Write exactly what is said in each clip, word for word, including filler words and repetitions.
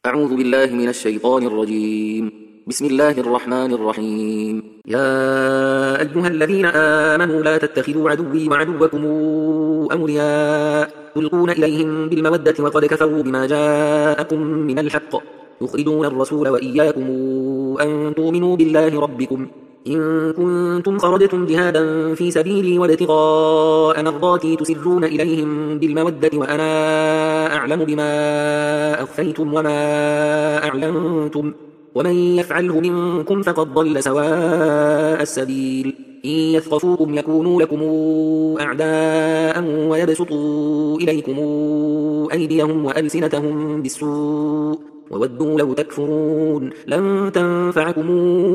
أعوذ بالله من الشيطان الرجيم. بسم الله الرحمن الرحيم. يا أيها الذين آمنوا لا تتخذوا عدوي وعدوكم أولياء تلقون إليهم بالمودة وقد كفروا بما جاءكم من الحق يخرجون الرسول وإياكم أن تؤمنوا بالله ربكم إن كنتم خرجتم جهادا في سبيلي وابتغاء مرضاتي تسرون إليهم بالمودة وأنا أعلم بما أخفيتم وما أعلنتم ومن يفعله منكم فقد ضل سواء السبيل إن يثقفوكم يكونوا لكم أعداء ويبسطوا إليكم أيديهم وألسنتهم بالسوء وودوا لو تكفرون لن تنفعكم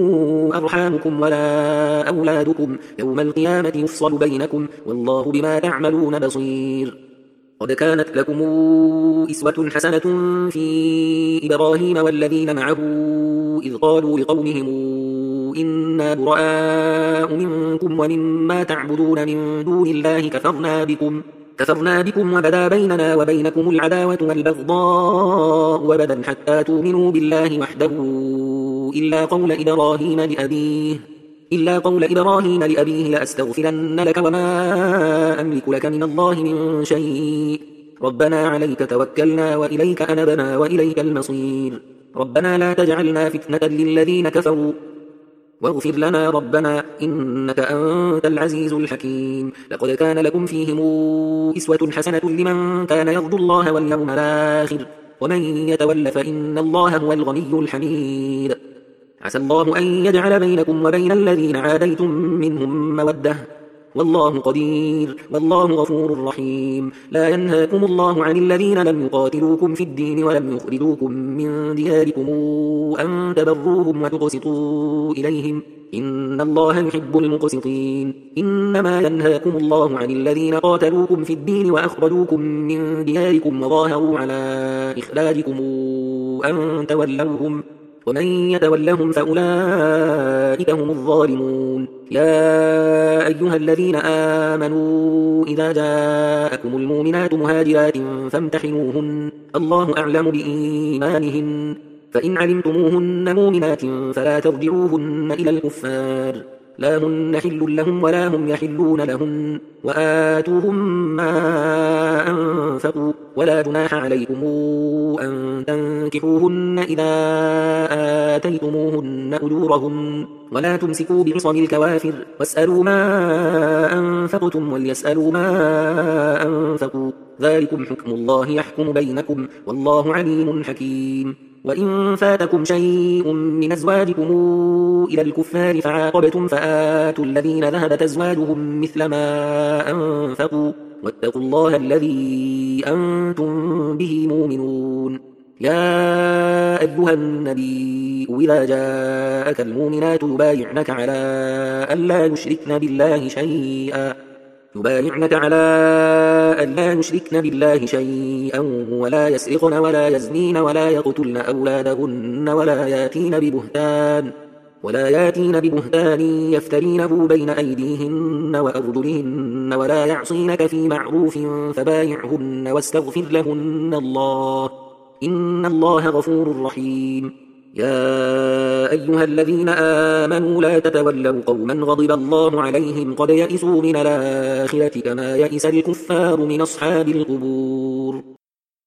أرحامكم ولا أولادكم يوم القيامة يفصل بينكم والله بما تعملون بصير. قد كانت لكم إسوة حسنة في إبراهيم والذين معه إذ قالوا لقومهم إنا براء منكم ومما تعبدون من دون الله كفرنا بكم كفرنا بكم وبدا بيننا وبينكم العداوة والبغضاء أبدا حتى تؤمنوا بالله وحده إلا قول إبراهيم لأبيه إلا قول إبراهيم لأبيه لأستغفرن لك وما أملك لك من الله من شيء ربنا عليك توكلنا وإليك أنبنا وإليك المصير ربنا لا تجعلنا فتنة للذين كفروا واغفر لنا ربنا إنك أنت العزيز الحكيم. لقد كان لكم فيهم إسوة حسنة لمن كان يرجو الله واليوم الآخر ومن يتول فإن الله هو الغني الحميد. عسى الله أن يجعل بينكم وبين الذين عاديتم منهم مودة والله قدير والله غفور رحيم. لا ينهاكم الله عن الذين لم يقاتلوكم في الدين ولم يخرجوكم من دياركم أن تبروهم وتقسطوا إليهم إن الله يحب المقسطين. إنما ينهاكم الله عن الذين قاتلوكم في الدين وأخرجوكم من دياركم وظاهروا على إخراجكم أن تولوهم ومن يتولهم فأولئك هم الظالمون. يا أيها الذين آمنوا إذا جاءكم المؤمنات مهاجرات فامتحنوهن الله أعلم بإيمانهن فإن علمتموهن مؤمنات فلا ترجعوهن إلى الكفار لا هن حل لهم ولا هم يحلون لهن وآتوهم ما أنفقوا ولا جناح عليكم أن تنكحوهن إذا آتيتموهن أجورهن ولا تمسكوا بعصم الكوافر واسألوا ما أنفقتم وليسألوا ما أنفقوا ذلكم حكم الله يحكم بينكم والله عليم حكيم. وإن فاتكم شيء من أزواجكم إلى الكفار فعاقبتم فآتوا الذين ذهبت أزواجهم مثل ما أنفقوا واتقوا الله الذي أنتم به مؤمنون. يا أيها النبي إذا جاءك المؤمنات يبايعنك على ألا يشركن بالله شيئا يبايعنك على ألا يشركن بالله شيئا ولا يسرقن ولا يزنين ولا يقتلن أولادهن ولا ياتين ببهتان ولا ياتين ببهتان يفترينه بين أيديهن وأرجلهن ولا يعصينك في معروف فبايعهن واستغفر لهن الله إن الله غفور رحيم. يا أيها الذين آمنوا لا تتولوا قوما غضب الله عليهم قد يئسوا من الآخرة كما يئس الكفار من أصحاب القبور.